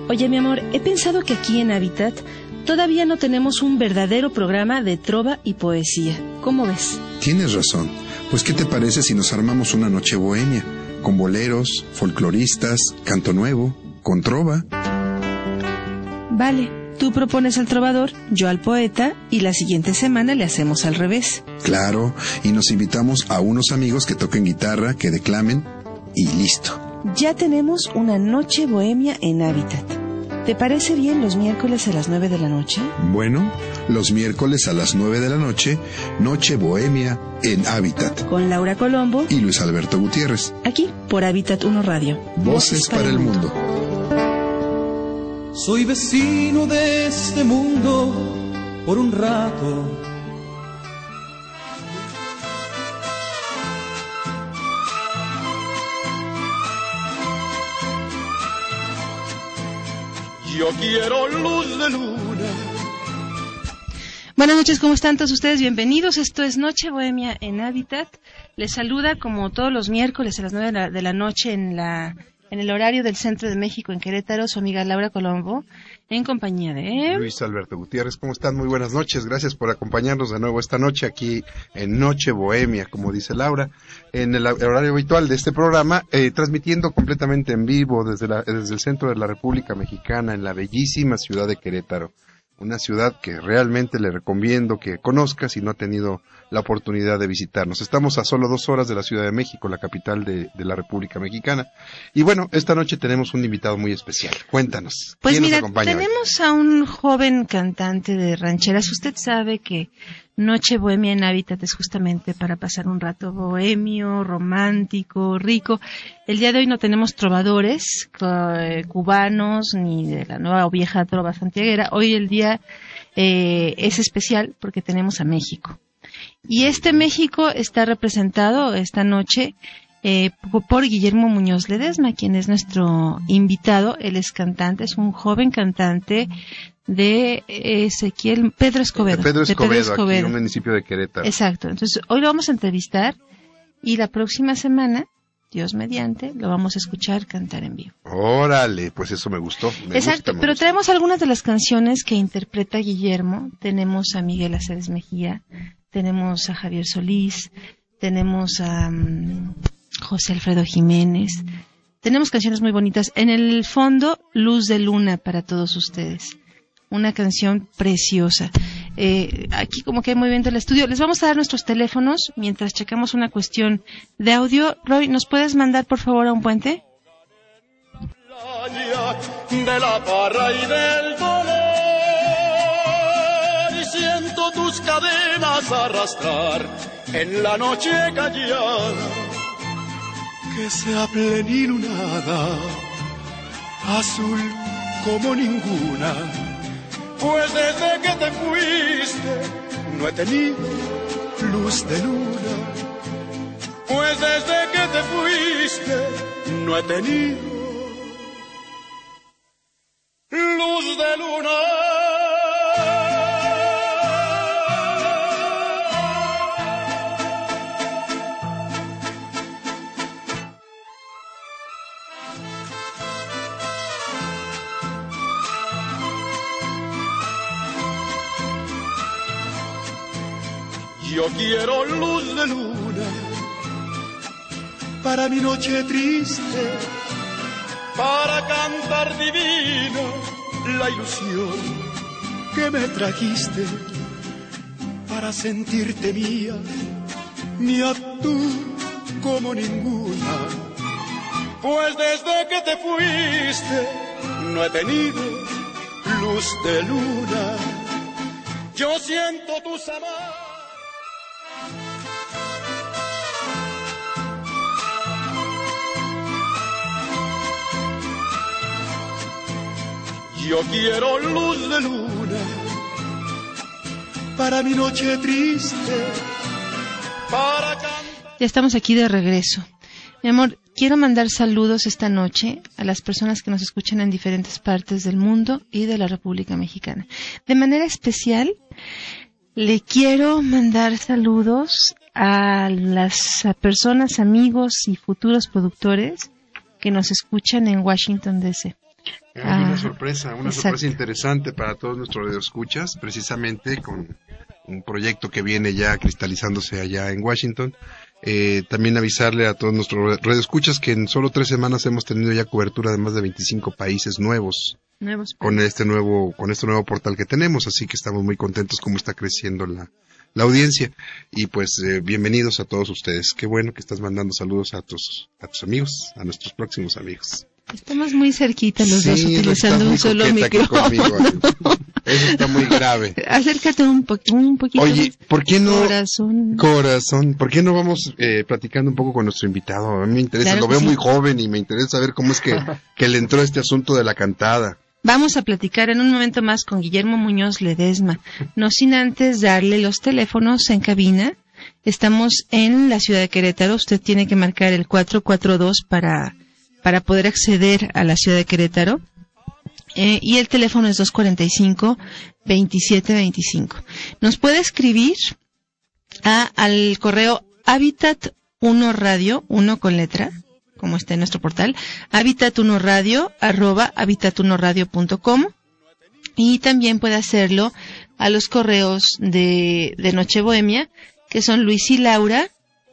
Oye, mi amor, he pensado que aquí en Hábitat todavía no tenemos un verdadero programa de trova y poesía. ¿Cómo ves? Tienes razón. Pues, ¿qué te parece si nos armamos una noche bohemia? Con boleros, folcloristas, canto nuevo, con trova. Vale, tú propones al trovador, yo al poeta, y la siguiente semana le hacemos al revés. Claro, y nos invitamos a unos amigos que toquen guitarra, que declamen, y listo. Ya tenemos una noche bohemia en Hábitat. ¿Te parece bien los miércoles a las 9 de la noche? Bueno, los miércoles a las 9 de la noche, Noche Bohemia en Hábitat. Con Laura Colombo y Luis Alberto Gutiérrez. Aquí, por Hábitat 1 Radio. Voces para el mundo. Soy vecino de este mundo por un rato. Yo quiero luz de luna. Buenas noches, ¿cómo están todos ustedes? Bienvenidos. Esto es Noche Bohemia en Hábitat. Les saluda como todos los miércoles a las 9 de la noche en el horario del Centro de México en Querétaro, su amiga Laura Colombo, en compañía de Luis Alberto Gutiérrez. ¿Cómo están? Muy buenas noches. Gracias por acompañarnos de nuevo esta noche aquí en Noche Bohemia, como dice Laura, en el horario habitual de este programa, transmitiendo completamente en vivo desde el centro de la República Mexicana, en la bellísima ciudad de Querétaro. Una ciudad que realmente le recomiendo que conozca si no ha tenido la oportunidad de visitarnos. Estamos a solo 2 horas de la Ciudad de México, la capital de la República Mexicana. Y bueno, esta noche tenemos un invitado muy especial. Cuéntanos. Pues ¿quién mira, nos acompaña tenemos a un joven cantante de rancheras. Usted sabe que Noche Bohemia en Hábitat es justamente para pasar un rato bohemio, romántico, rico. El día de hoy no tenemos trovadores cubanos ni de la nueva o vieja trova santiaguera. Hoy el día es especial porque tenemos a México. Y este México está representado esta noche por Guillermo Muñoz Ledesma, quien es nuestro invitado. Él es cantante, es un joven cantante de Pedro Escobedo. Pedro Escobedo, aquí en un municipio de Querétaro. Exacto. Entonces, hoy lo vamos a entrevistar y la próxima semana, Dios mediante, lo vamos a escuchar cantar en vivo. Órale, pues eso me gustó. Exacto, pero traemos algunas de las canciones que interpreta Guillermo. Tenemos a Miguel Aceves Mejía, tenemos a Javier Solís, tenemos a José Alfredo Jiménez. Tenemos canciones muy bonitas. En el fondo, Luz de Luna para todos ustedes. Una canción preciosa. Aquí como que hay movimiento en el estudio. Les vamos a dar nuestros teléfonos mientras checamos una cuestión de audio. Roy, ¿nos puedes mandar por favor a un puente? De la parra y del dolor, y siento tus cadenas arrastrar en la noche callada, que sea plenilunada, azul como ninguna. Pues desde que te fuiste no he tenido luz de luna. Pues desde que te fuiste no he tenido luz de luna. Yo quiero luz de luna para mi noche triste, para cantar divino la ilusión que me trajiste, para sentirte mía, mía tú como ninguna. Pues desde que te fuiste no he tenido luz de luna. Yo siento tus amares. Yo quiero luz de luna para mi noche triste, para cantar. Ya estamos aquí de regreso. Mi amor, quiero mandar saludos esta noche a las personas que nos escuchan en diferentes partes del mundo y de la República Mexicana. De manera especial, le quiero mandar saludos a las personas, amigos y futuros productores que nos escuchan en Washington, D.C. Hay una sorpresa interesante para todos nuestros radioescuchas, precisamente con un proyecto que viene ya cristalizándose allá en Washington. También avisarle a todos nuestros radioescuchas que en solo 3 semanas hemos tenido ya cobertura de más de 25 países nuevos con este nuevo portal que tenemos, así que estamos muy contentos cómo está creciendo la audiencia. Y pues bienvenidos a todos ustedes. Qué bueno que estás mandando saludos a tus amigos, a nuestros próximos amigos. Estamos muy cerquita los dos utilizando un solo micrófono. Eso está muy grave. Acércate un poquito. Oye, ¿por qué no? Corazón. ¿Por qué no vamos platicando un poco con nuestro invitado? A mí me interesa, claro, lo veo muy joven y me interesa saber cómo es que le entró este asunto de la cantada. Vamos a platicar en un momento más con Guillermo Muñoz Ledesma, no sin antes darle los teléfonos en cabina. Estamos en la ciudad de Querétaro. Usted tiene que marcar el 442 para poder acceder a la ciudad de Querétaro. Y el teléfono es 245-2725. Nos puede escribir al correo Habitat1Radio, 1 con letra, como está en nuestro portal, Habitat1Radio, @habitat1radio.com, y también puede hacerlo a los correos de Noche Bohemia, que son Luis y Laura,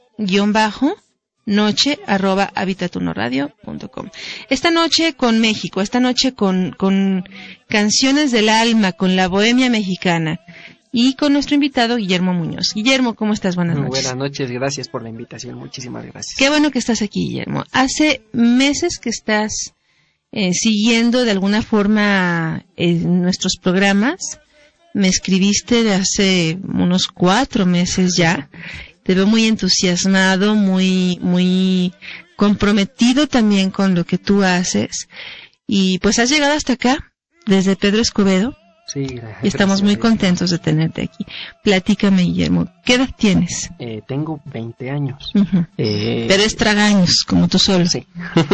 _noche @habitat1radio.com. Esta noche con México, esta noche con canciones del alma, con la bohemia mexicana, y con nuestro invitado Guillermo Muñoz. Guillermo, ¿cómo estás? Buenas noches. Buenas noches, gracias por la invitación, muchísimas gracias. Qué bueno que estás aquí, Guillermo. Hace meses que estás siguiendo de alguna forma nuestros programas. Me escribiste de hace unos 4 meses ya. Te veo muy entusiasmado, muy comprometido también con lo que tú haces. Y pues has llegado hasta acá, desde Pedro Escobedo. Sí, y estamos muy contentos de tenerte aquí. Platícame, Guillermo, ¿qué edad tienes? Tengo 20 años. Uh-huh. Pero es tragaños, como tú solo. Sí.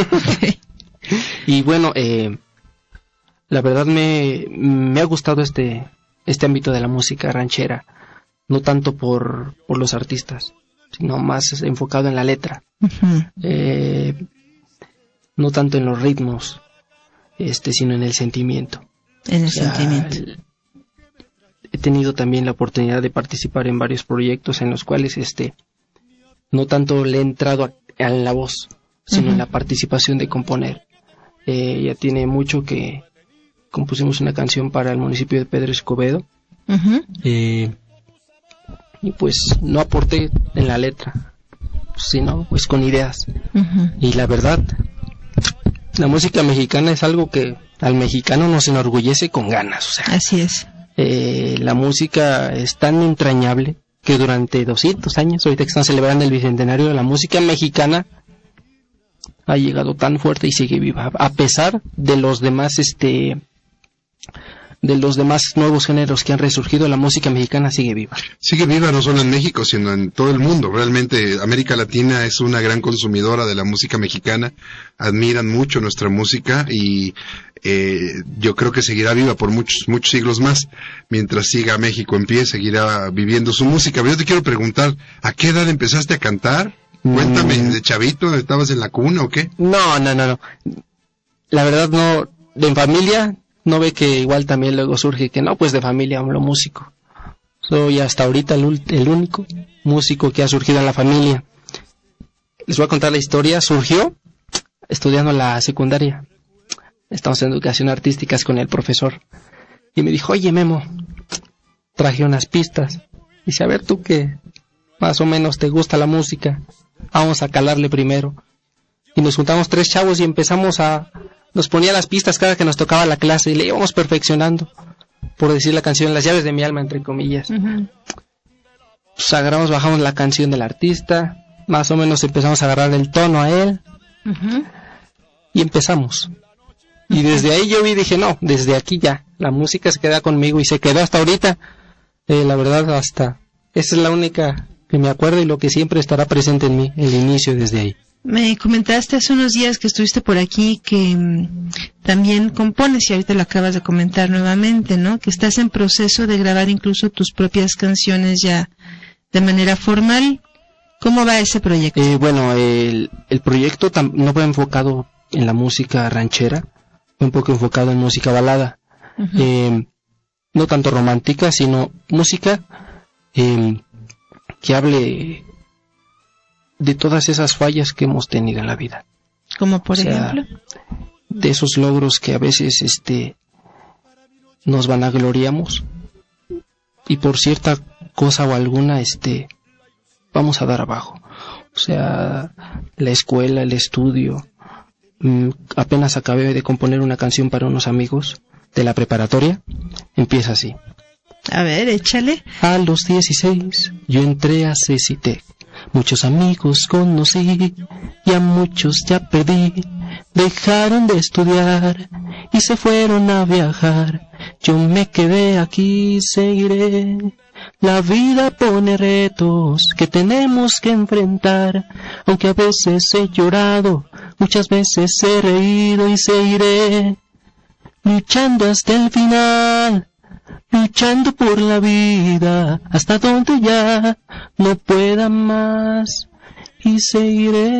Y bueno, la verdad me ha gustado este ámbito de la música ranchera. No tanto por los artistas, sino más enfocado en la letra. Uh-huh. No tanto en los ritmos, sino en el sentimiento. En el sentimiento. He tenido también la oportunidad de participar en varios proyectos en los cuales no tanto le he entrado a la voz, sino uh-huh. en la participación de componer. Ya tiene mucho que compusimos una canción para el municipio de Pedro Escobedo. Uh-huh. Y pues no aporté en la letra, sino pues con ideas. Uh-huh. Y la verdad, la música mexicana es algo que al mexicano nos enorgullece con ganas. O sea, así es. La música es tan entrañable que durante 200 años, ahorita que están celebrando el bicentenario de la música mexicana, ha llegado tan fuerte y sigue viva, a pesar de los demás nuevos géneros que han resurgido. La música mexicana sigue viva. Sigue viva no solo en México, sino en todo el mundo. Realmente América Latina es una gran consumidora de la música mexicana. Admiran mucho nuestra música y yo creo que seguirá viva por muchos siglos más. Mientras siga México en pie, seguirá viviendo su música. Pero yo te quiero preguntar, ¿a qué edad empezaste a cantar? Cuéntame, ¿de chavito estabas en la cuna o qué? No. La verdad no, en familia. No ve que igual también luego surge que no, pues de familia hablo músico. Soy hasta ahorita el único músico que ha surgido en la familia. Les voy a contar la historia. Surgió estudiando la secundaria. Estamos en educación artísticas con el profesor. Y me dijo, oye Memo, traje unas pistas. Dice, a ver tú que más o menos te gusta la música, vamos a calarle primero. Y nos juntamos 3 chavos y empezamos nos ponía las pistas cada que nos tocaba la clase y le íbamos perfeccionando, por decir la canción Las llaves de mi alma, entre comillas. Uh-huh. Pues agarramos, bajamos la canción del artista, más o menos empezamos a agarrar el tono a él, uh-huh. y empezamos. Y desde ahí yo dije, no, desde aquí ya, la música se queda conmigo y se quedó hasta ahorita. La verdad, esa es la única que me acuerdo y lo que siempre estará presente en mí, el inicio desde ahí. Me comentaste hace unos días que estuviste por aquí que también compones y ahorita lo acabas de comentar nuevamente, ¿no? Que estás en proceso de grabar incluso tus propias canciones ya de manera formal. ¿Cómo va ese proyecto? Bueno, el proyecto no va enfocado en la música ranchera, un poco enfocado en música balada. Uh-huh. No tanto romántica, sino música que hable de todas esas fallas que hemos tenido en la vida. Como por ejemplo, de esos logros que a veces nos vanagloriamos y por cierta cosa o alguna vamos a dar abajo. O sea, la escuela, el estudio. Apenas acabé de componer una canción para unos amigos de la preparatoria. Empieza así. A ver, échale. A los 16 yo entré a CECITEC. Muchos amigos conocí y a muchos ya perdí. Dejaron de estudiar y se fueron a viajar. Yo me quedé aquí, seguiré. La vida pone retos que tenemos que enfrentar. Aunque a veces he llorado, muchas veces he reído y seguiré. Luchando hasta el final, luchando por la vida, hasta donde ya no pueda más, y seguiré.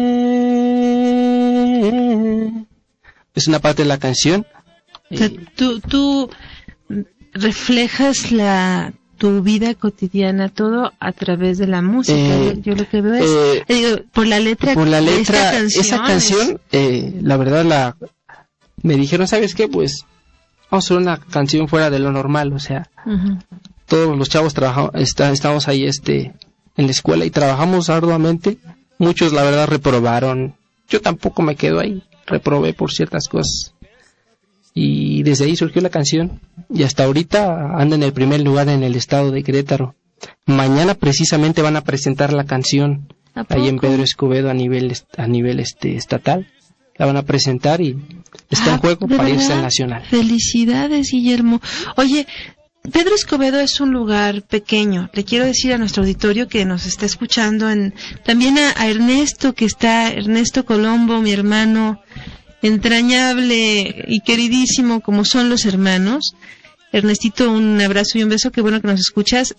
Es una parte de la canción. Tú reflejas tu vida cotidiana, todo a través de la música. Yo lo que veo es, por la letra de esta canción. Esa canción, la verdad, me dijeron, ¿sabes qué? Pues vamos a hacer una canción fuera de lo normal, o sea, uh-huh. Todos los chavos estamos ahí en la escuela y trabajamos arduamente. Muchos, la verdad, reprobaron. Yo tampoco me quedo ahí, reprobé por ciertas cosas. Y desde ahí surgió la canción y hasta ahorita anda en el primer lugar en el estado de Querétaro. Mañana precisamente van a presentar la canción ahí en Pedro Escobedo a nivel estatal. La van a presentar y está en juego para irse al nacional. Felicidades, Guillermo. Oye, Pedro Escobedo es un lugar pequeño. Le quiero decir a nuestro auditorio que nos está escuchando, también a Ernesto, Ernesto Colombo, mi hermano entrañable y queridísimo como son los hermanos. Ernestito, un abrazo y un beso, qué bueno que nos escuchas.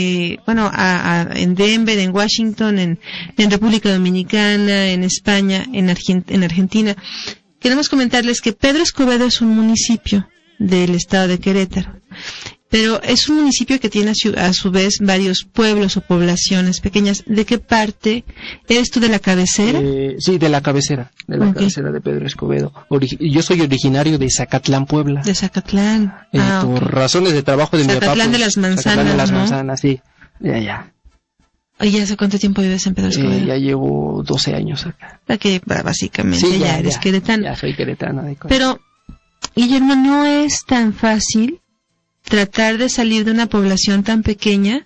En Denver, en Washington, en República Dominicana, en España, en Argentina. Queremos comentarles que Pedro Escobedo es un municipio del estado de Querétaro, pero es un municipio que tiene a su vez varios pueblos o poblaciones pequeñas. ¿De qué parte? ¿Eres tú de la cabecera? Sí, de la cabecera, cabecera de Pedro Escobedo. Yo soy originario de Zacatlán, Puebla. De Zacatlán. Por razones de trabajo de mi papá. Zacatlán de las Manzanas, Zacatlán de las ¿no? Manzanas, sí. De allá. Oye, ¿hace cuánto tiempo vives en Pedro Escobedo? Ya llevo 12 años acá. Que básicamente sí, ya eres queretano. Ya soy queretano. Pero, Guillermo, no es tan fácil tratar de salir de una población tan pequeña,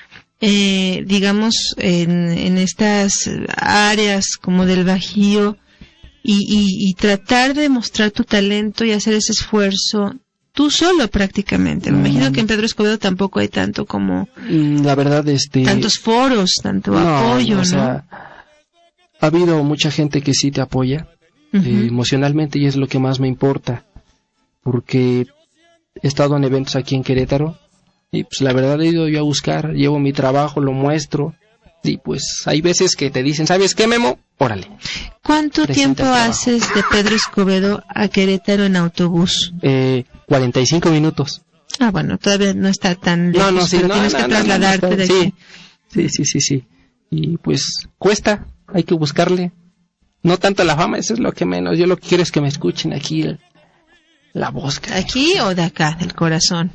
digamos, en estas áreas como del Bajío, y tratar de mostrar tu talento y hacer ese esfuerzo tú solo prácticamente. Me imagino que en Pedro Escobedo tampoco hay tanto como... La verdad, tantos foros, tanto apoyo, ¿no? O sea, ha habido mucha gente que sí te apoya emocionalmente, y es lo que más me importa, porque he estado en eventos aquí en Querétaro y pues la verdad he ido yo a buscar, llevo mi trabajo, lo muestro, y pues hay veces que te dicen, ¿sabes qué, Memo? Órale. ¿Cuánto tiempo haces de Pedro Escobedo a Querétaro en autobús? 45 minutos. Bueno, todavía no está tan lejos, tienes que trasladarte de aquí. Sí. Y pues cuesta, hay que buscarle. No tanto la fama, eso es lo que menos. Yo lo que quiero es que me escuchen aquí la voz. ¿Aquí o de acá, del corazón?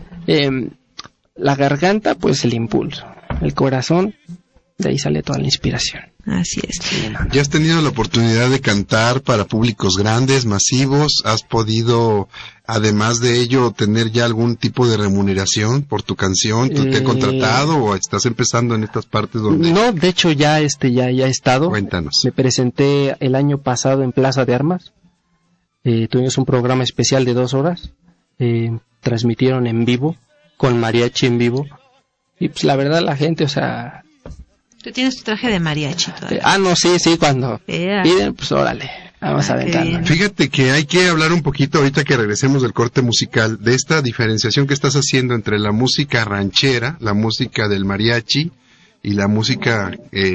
La garganta, pues el impulso. El corazón, de ahí sale toda la inspiración. Así es. ¿Ya has tenido la oportunidad de cantar para públicos grandes, masivos? ¿Has podido, además de ello, tener ya algún tipo de remuneración por tu canción? ¿Tú te han contratado o estás empezando en estas partes donde...? No, de hecho ya he estado. Cuéntanos. Me presenté el año pasado en Plaza de Armas. Tuvimos un programa especial de 2 horas. Transmitieron en vivo, con mariachi en vivo. Y pues la verdad la gente, o sea... Tú tienes tu traje de mariachi todavía. No, sí, cuando piden, pues órale, vamos a aventarnos. Fíjate que hay que hablar un poquito, ahorita que regresemos del corte musical, de esta diferenciación que estás haciendo entre la música ranchera, la música del mariachi y la música,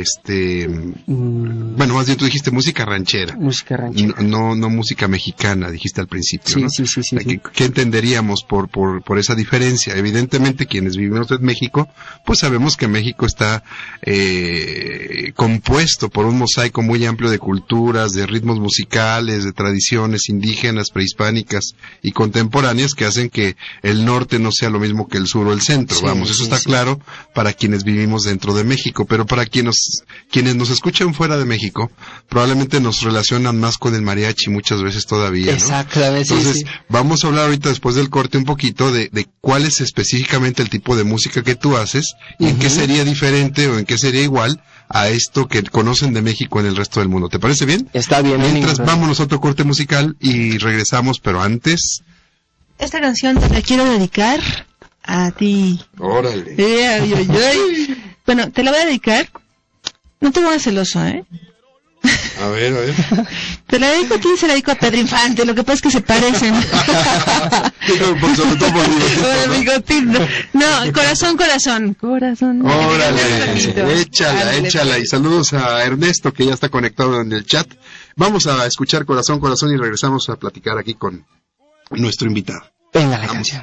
bueno, más bien tú dijiste música ranchera. Música ranchera. No música mexicana, dijiste al principio, sí, ¿no? Sí. ¿Qué entenderíamos por esa diferencia? Evidentemente, quienes vivimos en México, pues sabemos que México está compuesto por un mosaico muy amplio de culturas, de ritmos musicales, de tradiciones indígenas, prehispánicas y contemporáneas que hacen que el norte no sea lo mismo que el sur o el centro. Eso está claro para quienes vivimos dentro de México, pero para quienes nos escuchan fuera de México, probablemente nos relacionan más con el mariachi muchas veces todavía, ¿no? Exactamente. Entonces, vamos a hablar ahorita después del corte un poquito de cuál es específicamente el tipo de música que tú haces y en qué sería diferente o en qué sería igual a esto que conocen de México en el resto del mundo. ¿Te parece bien? Está bien. Mientras vámonos a otro corte musical y regresamos, pero antes... Esta canción te la quiero dedicar a ti. Órale. Bueno, te la voy a dedicar. No te pongas celoso, ¿eh? A ver. Te la dedico a ti y se la dedico a Pedro Infante. Lo que pasa es que se parecen. Sobre todo por bigotín. No, corazón. Órale, échala. Y saludos a Ernesto, que ya está conectado en el chat. Vamos a escuchar Corazón y regresamos a platicar aquí con nuestro invitado. Venga la canción.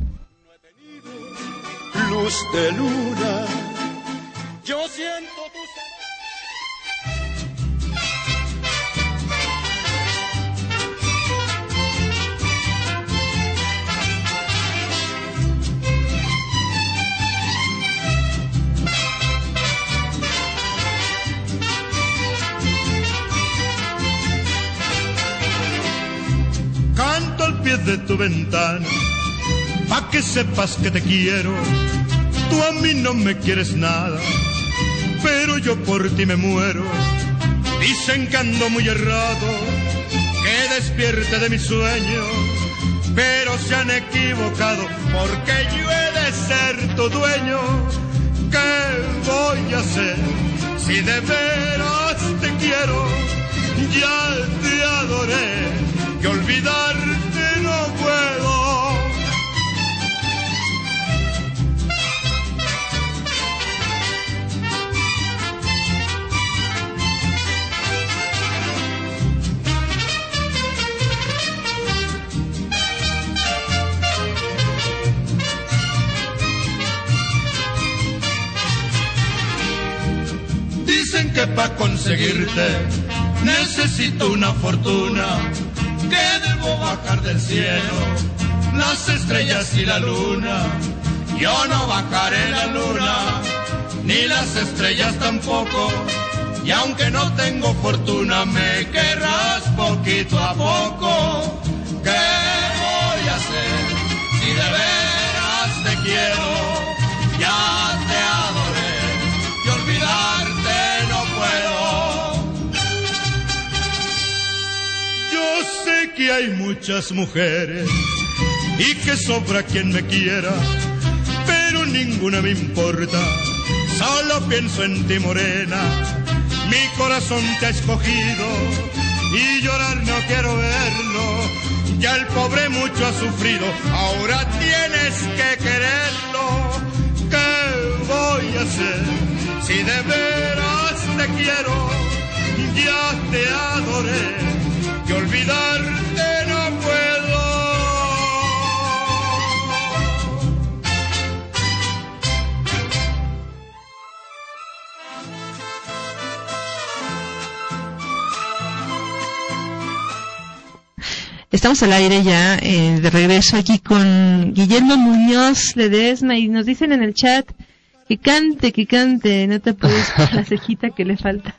Luz de luna, yo siento tus... Canto al pie de tu ventana, pa' que sepas que te quiero. Tú a mí no me quieres nada, pero yo por ti me muero. Dicen que ando muy errado, que despierte de mi sueño, pero se han equivocado, porque yo he de ser tu dueño. ¿Qué voy a hacer si de veras te quiero? Ya te adoré, que olvidarte no puedo. Dicen que para conseguirte necesito una fortuna, que debo bajar del cielo las estrellas y la luna. Yo no bajaré la luna, ni las estrellas tampoco, y aunque no tengo fortuna me querrás poquito a poco. ¿Qué voy a hacer si de veras te quiero? Ya te adoré y olvidarte no puedo. Yo sé que hay muchas mujeres y que sobra quien me quiera, pero ninguna me importa, solo pienso en ti, morena. Mi corazón te ha escogido y llorar no quiero verlo. Ya el pobre mucho ha sufrido, ahora tienes que quererlo. ¿Qué voy a hacer si de veras te quiero? Ya te adoré, que olvidarte no puedo. Estamos al aire ya, de regreso aquí con Guillermo Muñoz Ledesma, y nos dicen en el chat que cante, no te puedes con la cejita que le falta.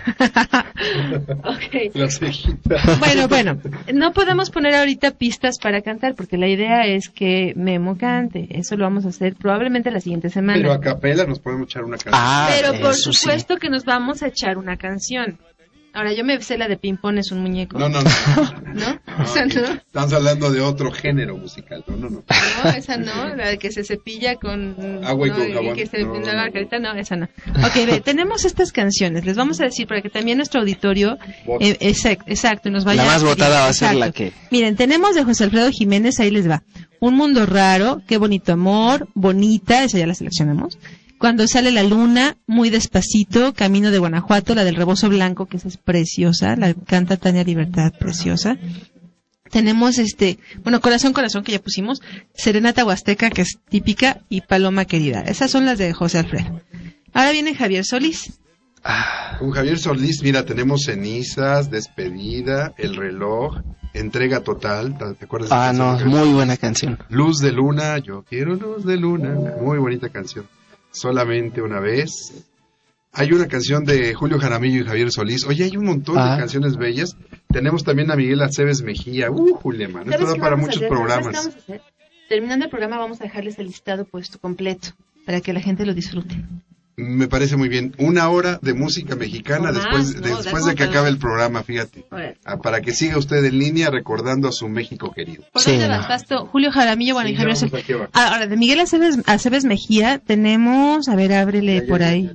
Okay. La cejita. Bueno, no podemos poner ahorita pistas para cantar porque la idea es que Memo cante. Eso lo vamos a hacer probablemente la siguiente semana. Pero a capela nos podemos echar una canción. Pero por supuesto que nos vamos a echar una canción. Ahora, yo me sé la de Ping-Pong es un muñeco. No. ¿No? ¿Esa no? Estamos hablando de otro género musical. No. No, esa no. La de que se cepilla con... agua y con jabón. Que se pinta la carita. No, esa no. Ok, tenemos estas canciones. Les vamos a decir para que también nuestro auditorio... exacto, nos vaya... La más votada va a ser la que... Miren, tenemos de José Alfredo Jiménez, ahí les va. Un mundo raro, qué bonito amor, bonita, esa ya la seleccionamos. Cuando sale la luna, muy despacito, Camino de Guanajuato, la del Rebozo Blanco, que esa es preciosa, la canta Tania Libertad, preciosa. Tenemos Corazón, Corazón, que ya pusimos, Serenata Huasteca, que es típica, y Paloma Querida. Esas son las de José Alfredo. Ahora viene Javier Solís. Con Javier Solís, mira, tenemos Cenizas, Despedida, El Reloj, Entrega Total. ¿Te acuerdas? Muy buena canción. Luz de Luna, Yo Quiero Luz de Luna, muy bonita canción. Solamente una vez. Hay una canción de Julio Jaramillo y Javier Solís. Oye, hay un montón de canciones bellas. Tenemos también a Miguel Aceves Mejía. Julián, esto da para muchos programas. Terminando el programa vamos a dejarles el listado puesto completo para que la gente lo disfrute. Me parece muy bien. 1 hora de música mexicana después de que acabe el programa, fíjate. Para que siga usted en línea recordando a su México querido. ¿Por dónde vas, Pasto? Julio Jaramillo, y Javier Solís. Ahora, de Miguel Aceves Mejía tenemos... A ver, ábrele por ahí.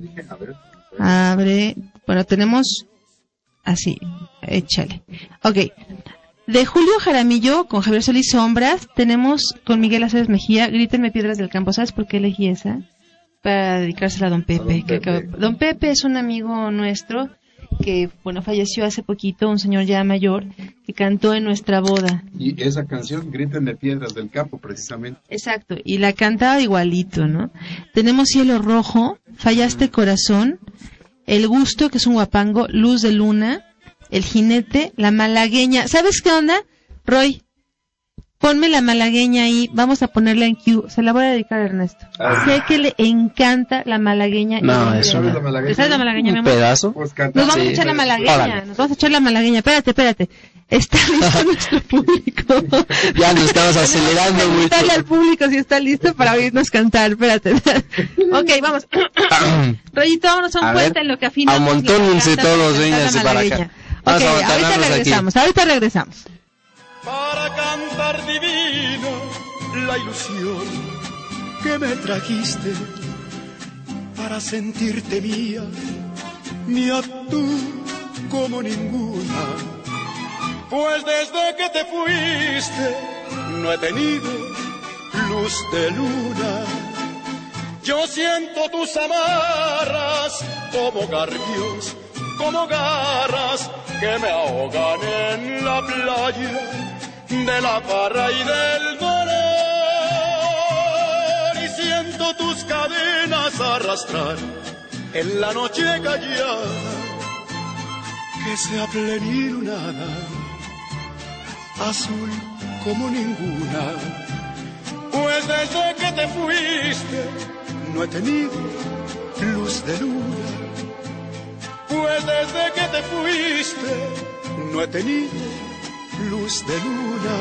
Abre... Bueno, tenemos... Así, échale. Ok. De Julio Jaramillo con Javier Solís, Sombras. Tenemos con Miguel Aceves Mejía, Grítenme Piedras del Campo. ¿Sabes por qué elegí esa? Para dedicársela a Don Pepe. Don Pepe es un amigo nuestro que, falleció hace poquito, un señor ya mayor, que cantó en nuestra boda. Y esa canción, Grítenme Piedras del Campo, precisamente. Exacto, y la cantaba igualito, ¿no? Tenemos Cielo Rojo, Fallaste Corazón, El Gusto, que es un guapango, Luz de Luna, El Jinete, La Malagueña. ¿Sabes qué onda, Roy? Ponme La Malagueña ahí, vamos a ponerla en Q. Se la voy a dedicar a Ernesto. Sé que le encanta La Malagueña. No, eso no. ¿Sabes la Malagueña, mi amor? ¿Un pedazo? Nos vamos a echar la Malagueña. Espérate. Está listo nuestro público. Ya nos estamos acelerando mucho. Dale al público si está listo para oírnos cantar. Espérate. Ok, vamos. Rollito, vámonos a un puente en lo que afinamos. Amontónense todos, vénganse para acá. Ok, ahorita regresamos. Para cantar divino la ilusión que me trajiste, para sentirte mía tú como ninguna. Pues desde que te fuiste no he tenido luz de luna. Yo siento tus amarras como garfios, como garras que me ahogan en la playa de la parra y del dolor, y siento tus cadenas arrastrar en la noche callada que sea plenilunada, azul como ninguna. Pues desde que te fuiste no he tenido luz de luna. Pues desde que te fuiste no he tenido luz de luna.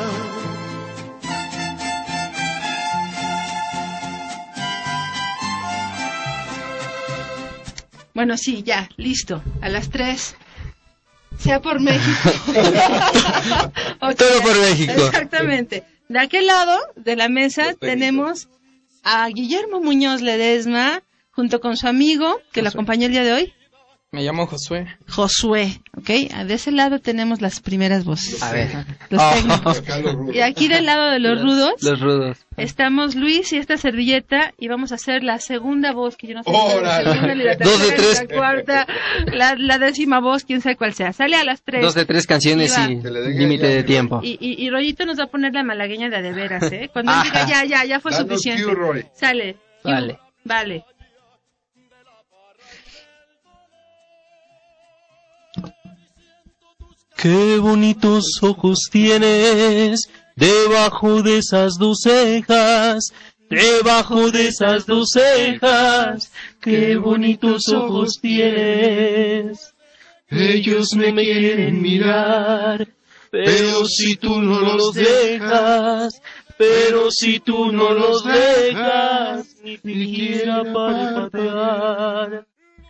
Bueno, sí, ya, listo. A las 3. Sea por México. Okay. Todo por México. Exactamente. De aquel lado de la mesa tenemos a Guillermo Muñoz Ledesma, junto con su amigo, que lo acompañó el día de hoy. Me llamo Josué. Josué, ¿ok? De ese lado tenemos las primeras voces. A ver. Los técnicos. Y aquí del lado de los rudos. Los rudos. Estamos Luis y esta servilleta y vamos a hacer la segunda voz, que yo no sé si es la segunda, ni la 2 de 3. la cuarta, la 10ª voz, quién sabe cuál sea. Sale a las 3. 2 de 3 canciones y límite de tiempo. Y Rollito nos va a poner la malagueña de veras, ¿eh? Cuando él diga ya fue suficiente. Sale. Vale. Qué bonitos ojos tienes debajo de esas 2 cejas, debajo de esas 2 cejas. Qué bonitos ojos tienes. Ellos me quieren mirar, pero si tú no los dejas, ni siquiera parpadear.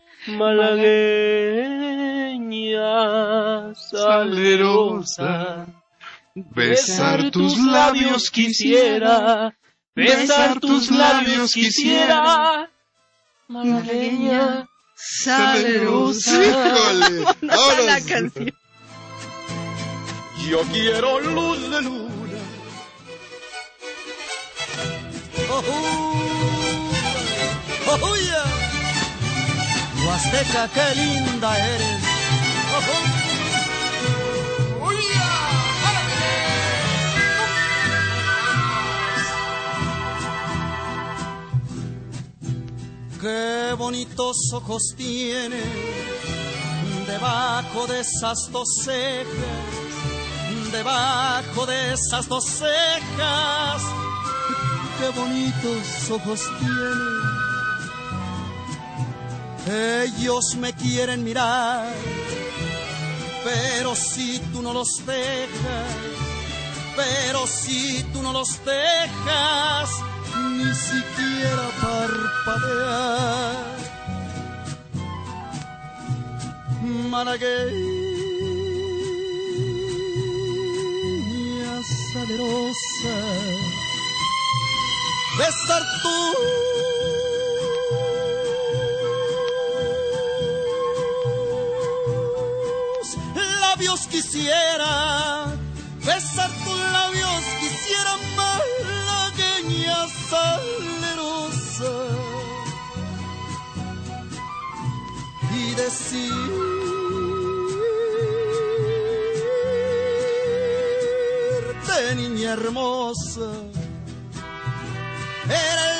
Malagueña salerosa, besar tus labios quisiera, malagueña salerosa. ¡Híjole! Ahora la canción. Yo quiero luz de luna. ¡Oh, yeah! Huasteca, qué linda eres. ¡Oh, yeah! Qué bonitos ojos tiene debajo de esas dos cejas, debajo de esas dos cejas. Qué bonitos ojos tiene. Ellos me quieren mirar, pero si tú no los dejas, pero si tú no los dejas, ni siquiera parpadear. Malagueña salerosa, besar tus labios quisiera, besar tus labios quisiera, malagueña salerosa, y decirte, niña hermosa, eres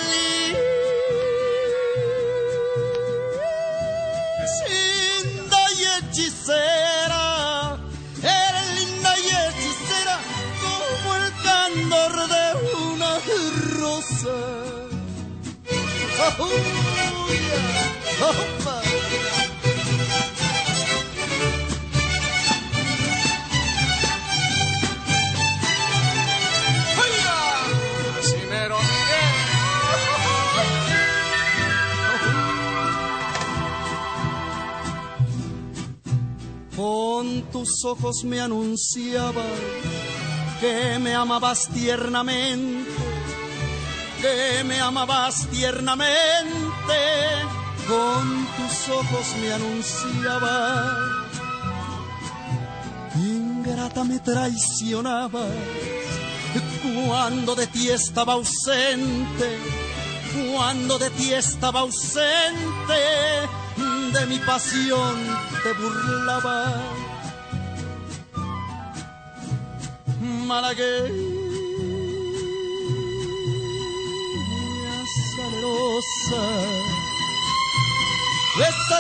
linda y hechicera, eres linda y hechicera como el candor de una rosa. Oh, yeah. Opa. Con tus ojos me anunciabas que me amabas tiernamente, que me amabas tiernamente. Con tus ojos me anunciabas, ingrata me traicionabas cuando de ti estaba ausente, cuando de ti estaba ausente. De mi pasión te burlaba, malagueña salerosa, besar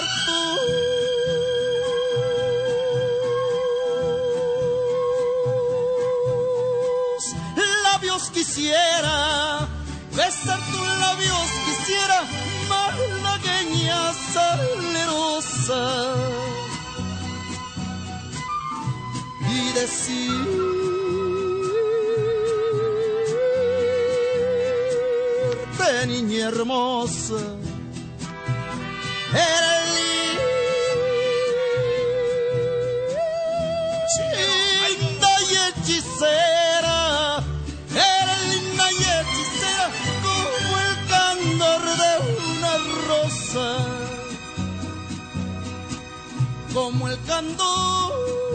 tus labios quisiera, besar tus labios quisiera, malagueña salerosa, y decirte, niña hermosa, eres linda y hechicera, eres linda y hechicera como el candor de una rosa, como el candor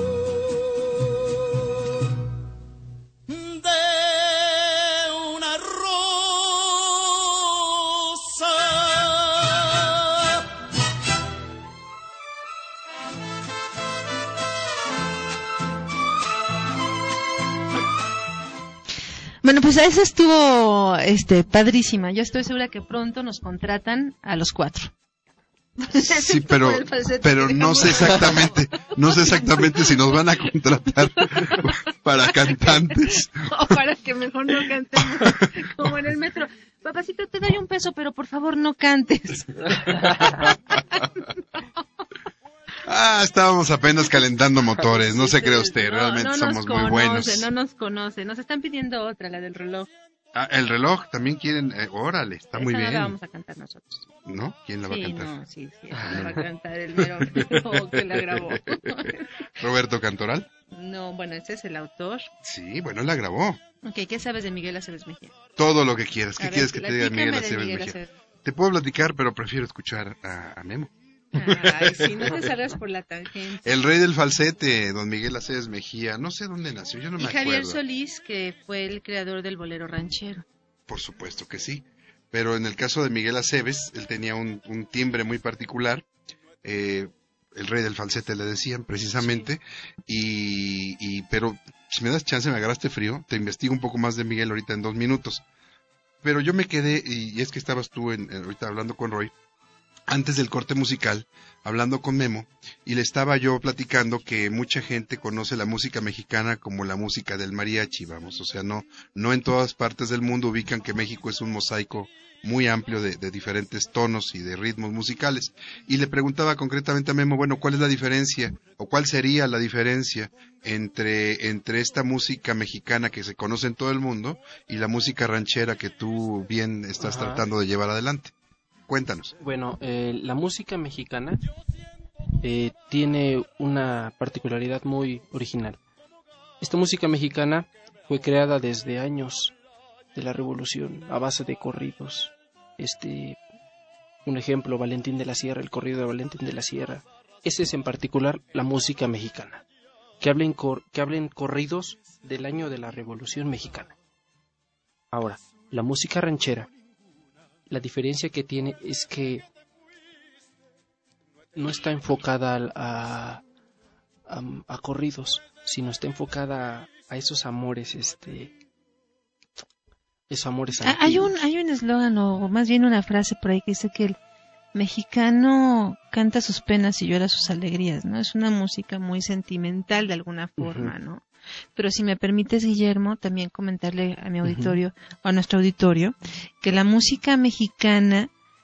de una rosa. Bueno, pues esa estuvo padrísima. Yo estoy segura que pronto nos contratan a los 4. Sí, pero no sé exactamente si nos van a contratar para cantantes o para que mejor no cantemos como en el metro. Papacito, te doy $1, pero por favor no cantes. Estábamos apenas calentando motores, no se cree usted, realmente somos muy buenos. No nos conoce, nos están pidiendo otra, la del reloj. El reloj también quieren, órale, está muy bien. No la vamos a cantar nosotros. ¿No? ¿Quién la va a cantar? No, sí, la va a cantar el mero que la grabó. ¿Roberto Cantoral? No, bueno, ese es el autor. Sí, bueno, la grabó. Ok, ¿qué sabes de Miguel Aceves Mejía? Todo lo que quieras. ¿Qué quieres que te diga Miguel Aceves Mejía? Te puedo platicar, pero prefiero escuchar a Memo. Ay, si no te salgas por la tangente. El rey del falsete, don Miguel Aceves Mejía, no sé dónde nació, yo no me acuerdo. Y Javier Solís, que fue el creador del bolero ranchero. Por supuesto que sí. pero en el caso de Miguel Aceves, él tenía un timbre muy particular, el rey del falsete le decían precisamente, pero si me das chance, me agarraste frío, te investigo un poco más de Miguel ahorita en 2 minutos. Pero yo me quedé, y es que estabas tú ahorita hablando con Roy, antes del corte musical, hablando con Memo, y le estaba yo platicando que mucha gente conoce la música mexicana como la música del mariachi, vamos, o sea, no en todas partes del mundo ubican que México es un mosaico muy amplio de diferentes tonos y de ritmos musicales. Y le preguntaba concretamente a Memo, bueno, ¿cuál es la diferencia, o cuál sería la diferencia entre esta música mexicana que se conoce en todo el mundo y la música ranchera que tú bien estás tratando de llevar adelante? Cuéntanos. Bueno, la música mexicana tiene una particularidad muy original. Esta música mexicana fue creada desde años de la Revolución a base de corridos. Un ejemplo, Valentín de la Sierra, el corrido de Valentín de la Sierra. Ese es en particular la música mexicana. Que hablen corridos del año de la Revolución Mexicana. Ahora, la música ranchera, la diferencia que tiene es que no está enfocada a corridos, sino está enfocada a esos amores, esos amores antiguos. Hay un eslogan, o más bien una frase por ahí que dice que el mexicano canta sus penas y llora sus alegrías, ¿no? Es una música muy sentimental de alguna forma, ¿no? Pero si me permites, Guillermo, también comentarle a mi auditorio, o a nuestro auditorio, que la música mexicana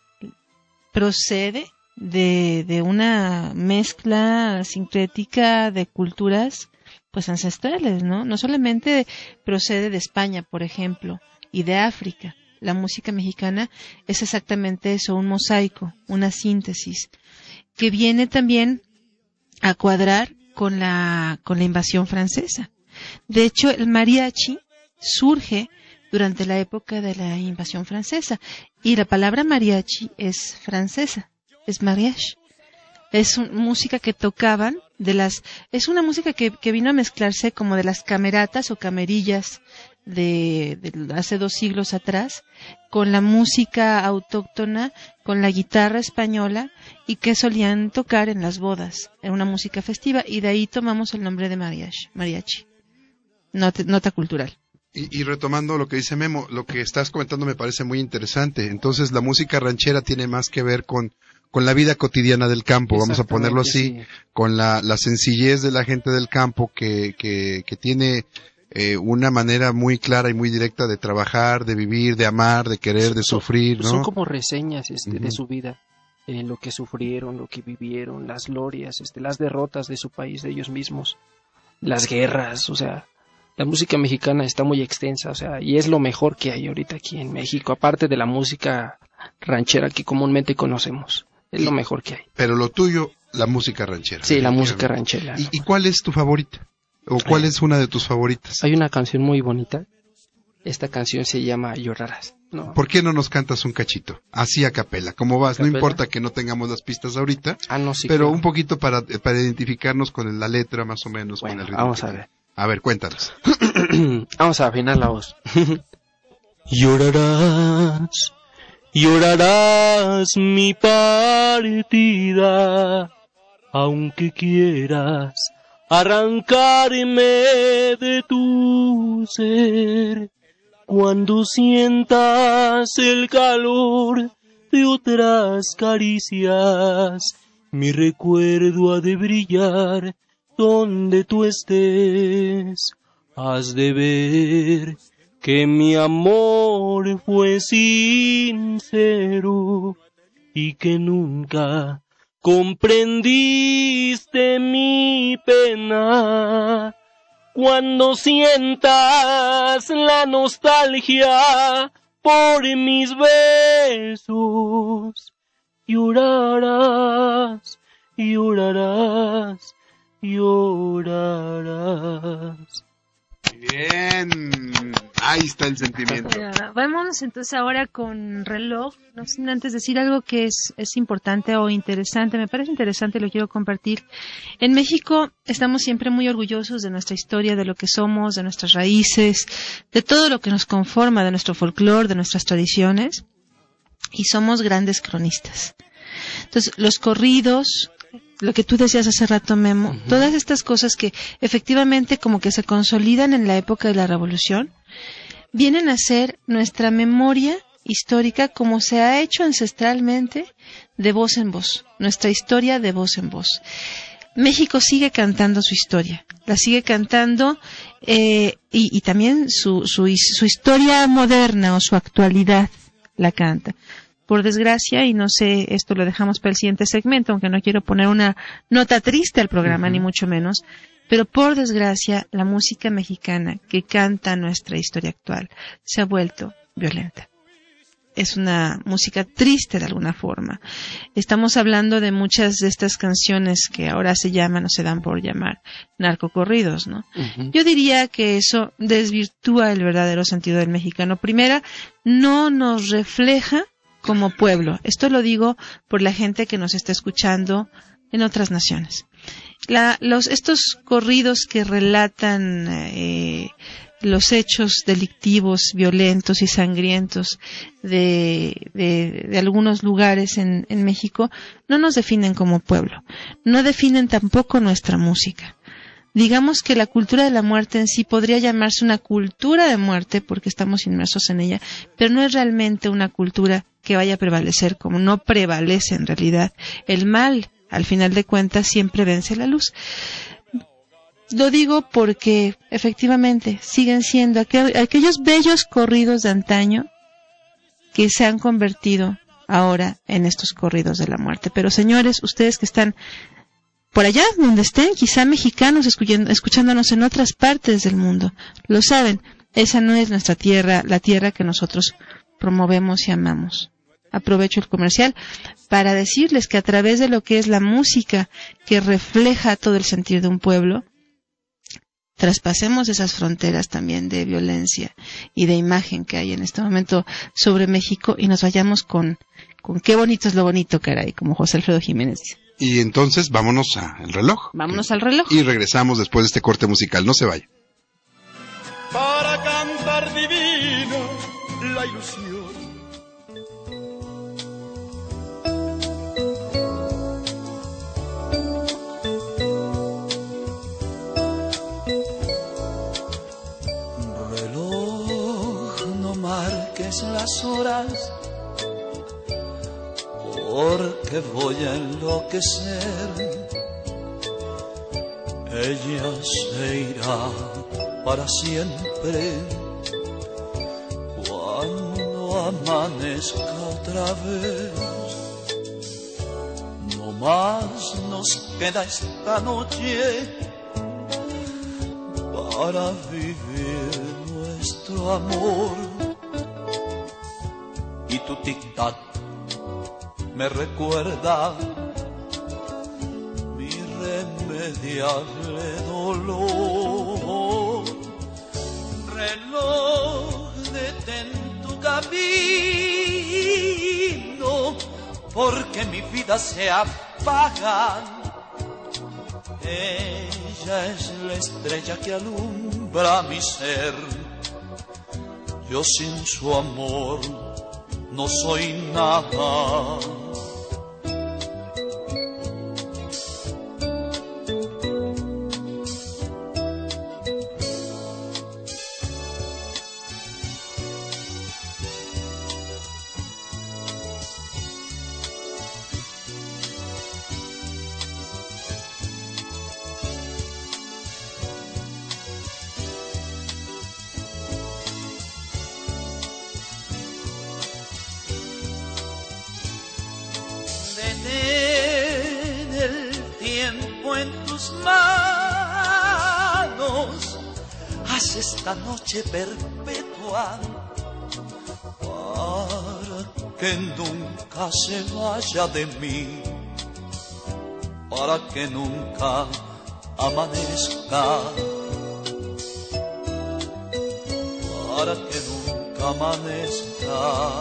procede de una mezcla sincrética de culturas pues ancestrales, ¿no? No solamente procede de España, por ejemplo, y de África. La música mexicana es exactamente eso, un mosaico, una síntesis, que viene también a cuadrar con la invasión francesa. De hecho, el mariachi surge durante la época de la invasión francesa, y la palabra mariachi es francesa, es mariage. Es música que tocaban es una música que vino a mezclarse como de las cameratas o camerillas de hace 2 siglos atrás, con la música autóctona, con la guitarra española, y que solían tocar en las bodas, en una música festiva, y de ahí tomamos el nombre de mariachi. Nota cultural. Y retomando lo que dice Memo, lo que estás comentando me parece muy interesante. Entonces, la música ranchera tiene más que ver con la vida cotidiana del campo, vamos a ponerlo así, sí. Con la sencillez de la gente del campo que tiene una manera muy clara y muy directa de trabajar, de vivir, de amar, de querer, de sufrir, ¿no? Son como reseñas de su vida, lo que sufrieron, lo que vivieron, las glorias, las derrotas de su país, de ellos mismos, las guerras, o sea, la música mexicana está muy extensa, o sea, y es lo mejor que hay ahorita aquí en México, aparte de la música ranchera que comúnmente conocemos. Es lo mejor que hay. Pero lo tuyo, la música ranchera. Sí, la música ranchera. ¿Y cuál es tu favorita? ¿O cuál es una de tus favoritas? Hay una canción muy bonita. Esta canción se llama Llorarás. ¿No? ¿Por qué no nos cantas un cachito? Así a capela. ¿Cómo vas? No importa que no tengamos las pistas ahorita. No, sí, pero claro. Un poquito para identificarnos con la letra, más o menos. Bueno, con el ritmo. Vamos a ver. A ver, cuéntanos. Vamos a afinar la voz. Llorarás. Llorarás mi partida, aunque quieras arrancarme de tu ser. Cuando sientas el calor de otras caricias, mi recuerdo ha de brillar donde tú estés. Has de ver que mi amor fue sincero y que nunca comprendiste mi pena. Cuando sientas la nostalgia por mis besos, llorarás, llorarás, llorarás. Bien, ahí está el sentimiento. Vámonos entonces ahora con reloj, no sin antes decir algo que es importante o interesante, me parece interesante y lo quiero compartir. En México estamos siempre muy orgullosos de nuestra historia, de lo que somos, de nuestras raíces, de todo lo que nos conforma, de nuestro folclore, de nuestras tradiciones. y somos grandes cronistas. Entonces, los corridos, lo que tú decías hace rato, Memo, todas estas cosas que efectivamente como que se consolidan en la época de la Revolución, vienen a ser nuestra memoria histórica como se ha hecho ancestralmente de voz en voz, nuestra historia de voz en voz. México sigue cantando su historia, la sigue cantando y también su historia moderna o su actualidad la canta. Por desgracia, y no sé, esto lo dejamos para el siguiente segmento, aunque no quiero poner una nota triste al programa, ni mucho menos, pero por desgracia, la música mexicana que canta nuestra historia actual se ha vuelto violenta. Es una música triste de alguna forma. Estamos hablando de muchas de estas canciones que ahora se llaman o se dan por llamar narcocorridos, ¿no? Yo diría que eso desvirtúa el verdadero sentido del mexicano. Primera, no nos refleja como pueblo. Esto lo digo por la gente que nos está escuchando en otras naciones. Estos corridos que relatan los hechos delictivos, violentos y sangrientos de algunos lugares en México no nos definen como pueblo, no definen tampoco nuestra música. Digamos que la cultura de la muerte en sí podría llamarse una cultura de muerte porque estamos inmersos en ella, pero no es realmente una cultura que vaya a prevalecer, como no prevalece en realidad. El mal, al final de cuentas, siempre vence la luz. Lo digo porque, efectivamente, siguen siendo aquellos bellos corridos de antaño que se han convertido ahora en estos corridos de la muerte. Pero, señores, ustedes que están por allá donde estén, quizá mexicanos escuchándonos en otras partes del mundo, lo saben, esa no es nuestra tierra, la tierra que nosotros promovemos y amamos. Aprovecho el comercial para decirles que a través de lo que es la música que refleja todo el sentir de un pueblo, traspasemos esas fronteras también de violencia y de imagen que hay en este momento sobre México y nos vayamos con qué bonito es lo bonito, caray, como José Alfredo Jiménez. Y entonces vámonos al reloj. Vámonos al reloj. Y regresamos después de este corte musical. No se vaya. Para cantar divino la ilusión. Reloj, no marques las horas, porque voy a enloquecer. Ella se irá para siempre cuando amanezca otra vez. No más nos queda esta noche para vivir nuestro amor. Y tu tic-tac me recuerda mi irremediable dolor. Reloj, detén tu camino, porque mi vida se apaga. Ella es la estrella que alumbra mi ser. Yo sin su amor no soy nada. Esta noche perpetua para que nunca se vaya de mí, para que nunca amanezca, para que nunca amanezca.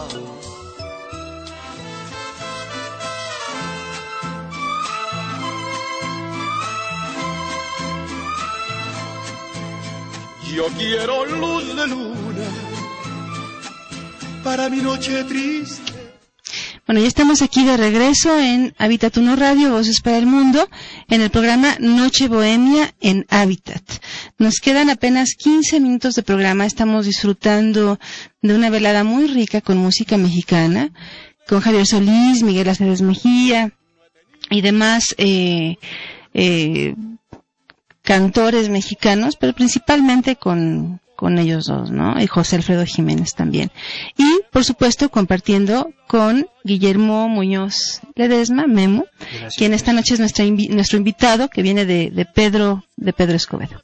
Yo quiero luz de luna para mi noche triste. Bueno, ya estamos aquí de regreso en Hábitat 1 Radio, Voces para el Mundo, en el programa Noche Bohemia en Hábitat. Nos quedan apenas 15 minutos de programa, estamos disfrutando de una velada muy rica con música mexicana, con Javier Solís, Miguel Aceves Mejía y demás cantores mexicanos, pero principalmente con ellos dos, ¿no? Y José Alfredo Jiménez también. Y, por supuesto, compartiendo con Guillermo Muñoz Ledesma, Memo, gracias, quien esta noche es nuestro invitado, que viene de Pedro Escobedo.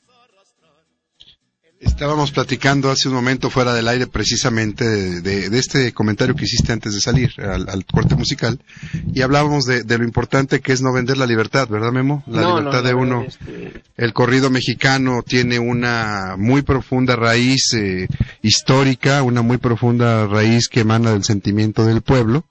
Estábamos platicando hace un momento fuera del aire precisamente de este comentario que hiciste antes de salir al corte musical, y hablábamos de lo importante que es no vender la libertad, ¿verdad, Memo? La libertad de uno. El corrido mexicano tiene una muy profunda raíz histórica, una muy profunda raíz que emana del sentimiento del pueblo.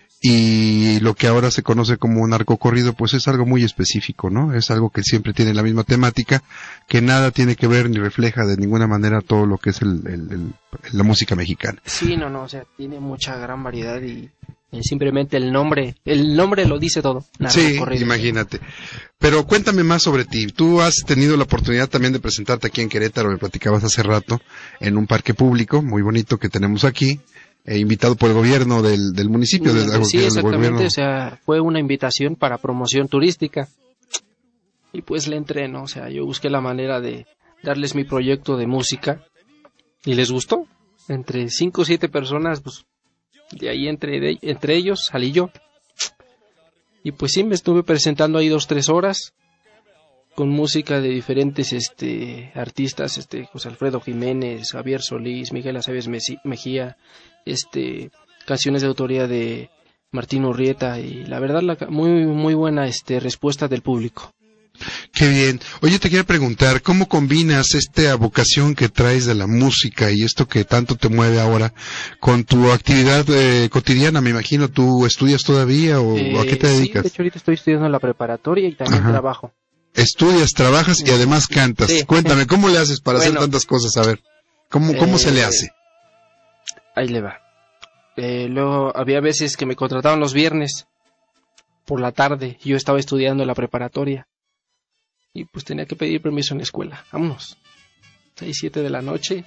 Y lo que ahora se conoce como un narcocorrido, pues es algo muy específico, ¿no? Es algo que siempre tiene la misma temática, que nada tiene que ver ni refleja de ninguna manera todo lo que es la música mexicana. Sí, o sea, tiene mucha gran variedad y simplemente el nombre lo dice todo. Sí, imagínate. Pero cuéntame más sobre ti. Tú has tenido la oportunidad también de presentarte aquí en Querétaro, me platicabas hace rato, en un parque público muy bonito que tenemos aquí. Invitado por el gobierno del municipio. Sí, exactamente, o sea, fue una invitación para promoción turística y pues le entré, ¿no? O sea, yo busqué la manera de darles mi proyecto de música y les gustó. Entre 5 o 7 personas, pues de ahí entre ellos salí yo. Y pues sí, me estuve presentando ahí 2-3 horas con música de diferentes artistas, José Alfredo Jiménez, Javier Solís, Miguel Aceves Mejía, canciones de autoría de Martín Urrieta, y la verdad muy muy buena respuesta del público. Qué bien. Oye, te quería preguntar, ¿cómo combinas esta vocación que traes de la música y esto que tanto te mueve ahora con tu actividad cotidiana? Me imagino, ¿tú estudias todavía o a qué te dedicas? Sí, de hecho ahorita estoy estudiando en la preparatoria y también trabajo. Estudias, trabajas y además cantas. Sí. Cuéntame, ¿cómo le haces para hacer tantas cosas? A ver, ¿cómo se le hace? Ahí le va. Luego había veces que me contrataban los viernes por la tarde. Yo estaba estudiando en la preparatoria y pues tenía que pedir permiso en la escuela. Vámonos. 6-7 de la noche,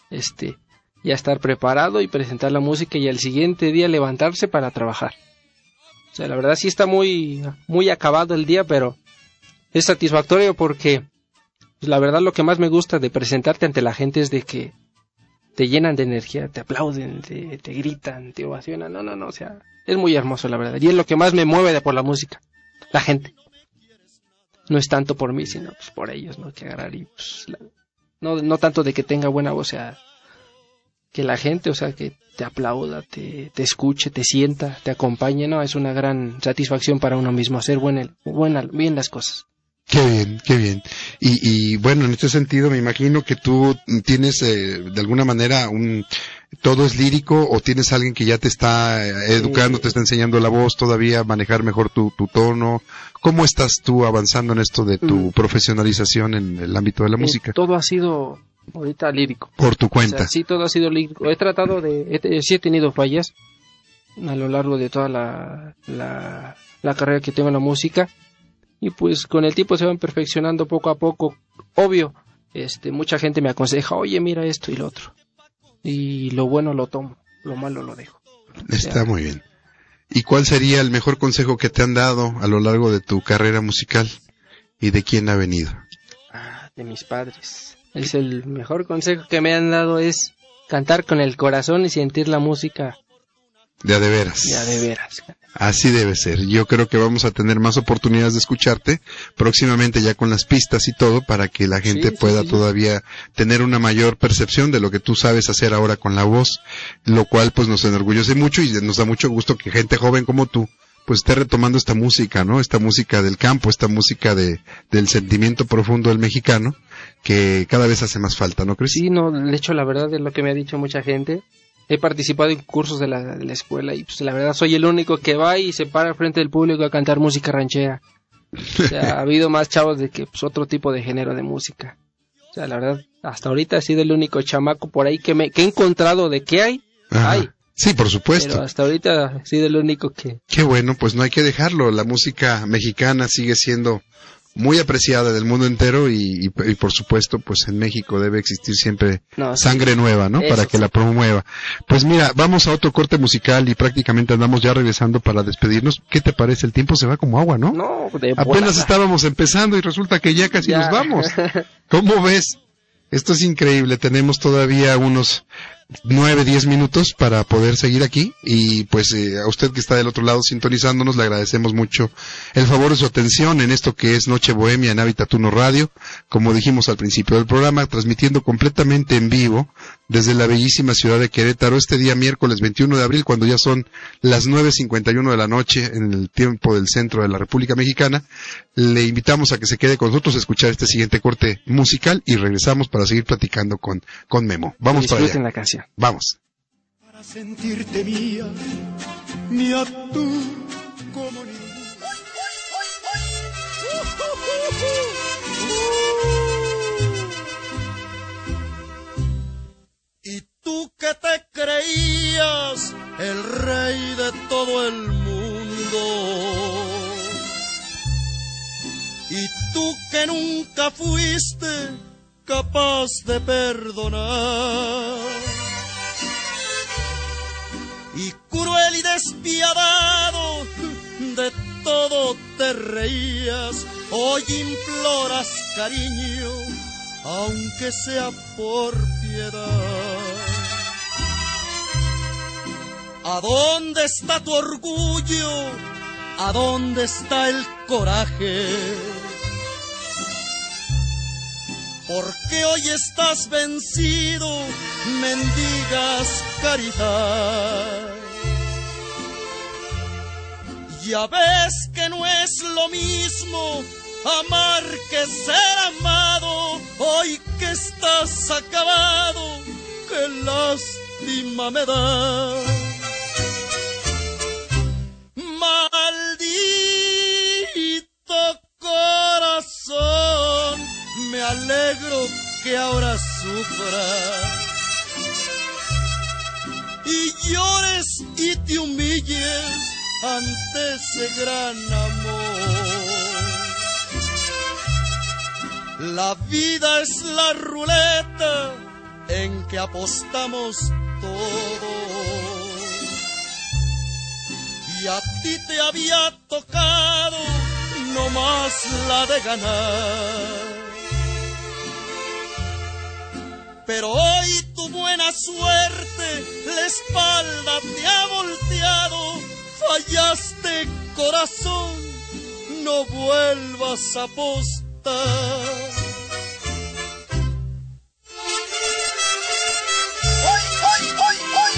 ya estar preparado y presentar la música y al siguiente día levantarse para trabajar. O sea, la verdad sí está muy, muy acabado el día, pero es satisfactorio porque pues, la verdad lo que más me gusta de presentarte ante la gente es de que te llenan de energía, te aplauden, te gritan, te ovacionan. No, o sea, es muy hermoso la verdad. Y es lo que más me mueve por la música, la gente. No es tanto por mí, sino pues por ellos, ¿no? Que agarrar y pues, no tanto de que tenga buena voz, o sea, que la gente, o sea, que te aplauda, te escuche, te sienta, te acompañe, ¿no? Es una gran satisfacción para uno mismo hacer bien las cosas. Qué bien. Y bueno, en este sentido me imagino que tú tienes de alguna manera todo es lírico, o tienes alguien que ya te está educando, te está enseñando la voz todavía, manejar mejor tu tono. ¿Cómo estás tú avanzando en esto de tu profesionalización en el ámbito de la música? Todo ha sido ahorita lírico. Por tu cuenta. O sea, sí, todo ha sido lírico. He tratado sí he tenido fallas a lo largo de toda la carrera que tengo en la música. Y pues con el tiempo se van perfeccionando poco a poco. Obvio, mucha gente me aconseja, oye, mira esto y lo otro. Y lo bueno lo tomo, lo malo lo dejo. Está muy bien. ¿Y cuál sería el mejor consejo que te han dado a lo largo de tu carrera musical? ¿Y de quién ha venido? De mis padres. Es el mejor consejo que me han dado, es cantar con el corazón y sentir la música. De a de veras. De a de veras. Así debe ser. Yo creo que vamos a tener más oportunidades de escucharte próximamente ya con las pistas y todo, para que la gente pueda todavía tener una mayor percepción de lo que tú sabes hacer ahora con la voz, lo cual pues nos enorgullece mucho y nos da mucho gusto que gente joven como tú pues esté retomando esta música, ¿no? Esta música del campo, esta música del sentimiento profundo del mexicano, que cada vez hace más falta, ¿no crees? Sí, no, de hecho la verdad es lo que me ha dicho mucha gente. He participado en cursos de la escuela y pues la verdad soy el único que va y se para frente del público a cantar música ranchera. O sea, ha habido más chavos de que pues otro tipo de género de música. O sea, la verdad, hasta ahorita he sido el único chamaco por ahí que he encontrado de que hay. Sí, por supuesto. Pero hasta ahorita ha sido el único que... Qué bueno, pues no hay que dejarlo. La música mexicana sigue siendo muy apreciada del mundo entero y por supuesto, pues en México debe existir siempre sangre nueva, ¿no? Para que la promueva. Pues mira, vamos a otro corte musical y prácticamente andamos ya regresando para despedirnos. ¿Qué te parece? El tiempo se va como agua, ¿no? No, apenas estábamos empezando y resulta que ya casi nos vamos. ¿Cómo ves? Esto es increíble. Tenemos todavía unos 9, 10 minutos para poder seguir aquí y pues a usted que está del otro lado sintonizándonos le agradecemos mucho el favor de su atención en esto que es Noche Bohemia en Hábitat 1 Radio, como dijimos al principio del programa, transmitiendo completamente en vivo desde la bellísima ciudad de Querétaro este día miércoles 21 de abril cuando ya son las 9:51 de la noche en el tiempo del centro de la República Mexicana. Le invitamos a que se quede con nosotros a escuchar este siguiente corte musical y regresamos para seguir platicando con Memo. Vamos para allá. La canción. Vamos. Para sentirte mía tú como ninguna. Y tú que te creías el rey de todo el mundo. Y tú que nunca fuiste capaz de perdonar. Y cruel y despiadado de todo te reías, hoy imploras cariño, aunque sea por piedad. ¿A dónde está tu orgullo? ¿A dónde está el coraje? Porque hoy estás vencido, mendigas caridad. Ya ves que no es lo mismo amar que ser amado. Hoy que estás acabado, qué lástima me da. Maldito corazón, me alegro que ahora sufras y llores y te humilles ante ese gran amor. La vida es la ruleta en que apostamos todos y a ti te había tocado no más la de ganar. Pero hoy tu buena suerte la espalda te ha volteado. Fallaste, corazón, no vuelvas a apostar. ¡Ay, ay, ay, ay!